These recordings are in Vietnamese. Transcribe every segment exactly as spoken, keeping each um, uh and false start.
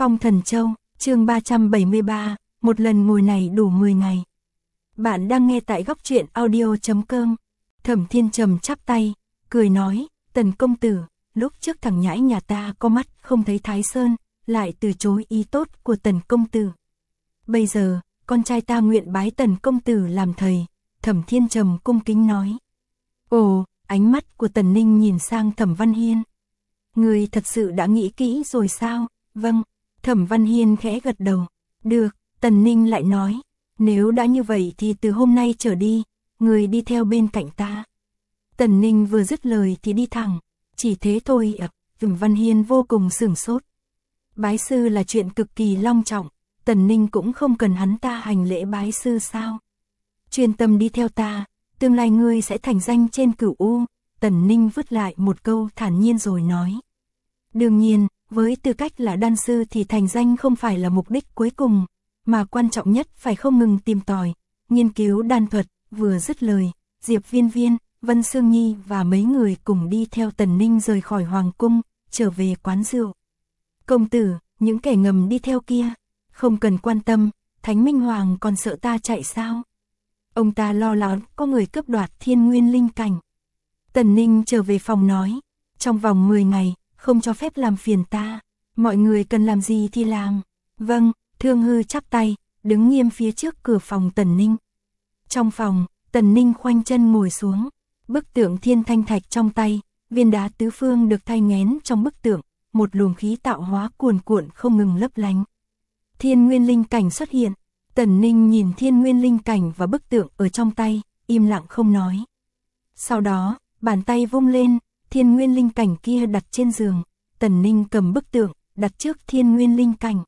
Phong Thần Châu, chương ba trăm bảy mươi ba, một lần ngồi này đủ mười ngày. Bạn đang nghe tại góc truyện audio chấm com. Thẩm Thiên Trầm chắp tay, cười nói, Tần công tử, lúc trước thằng nhãi nhà ta có mắt không thấy Thái Sơn, lại từ chối ý tốt của Tần công tử. Bây giờ, con trai ta nguyện bái Tần công tử làm thầy. Thẩm Thiên Trầm cung kính nói. Ồ, ánh mắt của Tần Ninh nhìn sang Thẩm Văn Hiên. Người thật sự đã nghĩ kỹ rồi sao? Vâng, Thẩm Văn Hiên khẽ gật đầu. Được, Tần Ninh lại nói, nếu đã như vậy thì từ hôm nay trở đi, người đi theo bên cạnh ta. Tần Ninh vừa dứt lời thì đi thẳng, chỉ thế thôi ạ. Thẩm Văn Hiên vô cùng sửng sốt. Bái sư là chuyện cực kỳ long trọng, Tần Ninh cũng không cần hắn ta hành lễ bái sư sao? Chuyên tâm đi theo ta, tương lai ngươi sẽ thành danh trên Cửu U. Tần Ninh vứt lại một câu thản nhiên rồi nói. Đương nhiên, với tư cách là đan sư thì thành danh không phải là mục đích cuối cùng, mà quan trọng nhất phải không ngừng tìm tòi, nghiên cứu đan thuật. Vừa dứt lời, Diệp Viên Viên, Vân Sương Nhi và mấy người cùng đi theo Tần Ninh rời khỏi Hoàng Cung, trở về quán rượu. Công tử, những kẻ ngầm đi theo kia, không cần quan tâm, Thánh Minh Hoàng còn sợ ta chạy sao? Ông ta lo lắng có người cướp đoạt Thiên Nguyên Linh Cảnh. Tần Ninh trở về phòng nói, trong vòng mười ngày, không cho phép làm phiền ta, mọi người cần làm gì thì làm. Vâng, Thương Hư chắp tay, đứng nghiêm phía trước cửa phòng Tần Ninh. Trong phòng, Tần Ninh khoanh chân ngồi xuống, bức tượng thiên thanh thạch trong tay, viên đá tứ phương được thay nghén trong bức tượng, một luồng khí tạo hóa cuồn cuộn không ngừng lấp lánh. Thiên Nguyên Linh Cảnh xuất hiện, Tần Ninh nhìn Thiên Nguyên Linh Cảnh và bức tượng ở trong tay, im lặng không nói. Sau đó, bàn tay vung lên, Thiên Nguyên Linh Cảnh kia đặt trên giường, Tần Ninh cầm bức tượng, đặt trước Thiên Nguyên Linh Cảnh.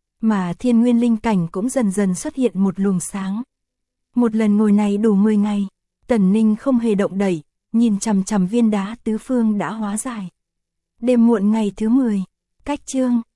Mà Thiên Nguyên Linh Cảnh cũng dần dần xuất hiện một luồng sáng. Một lần ngồi này đủ mười ngày, Tần Ninh không hề động đậy, nhìn chằm chằm viên đá tứ phương đã hóa giải. Đêm muộn ngày thứ mười, cách chương,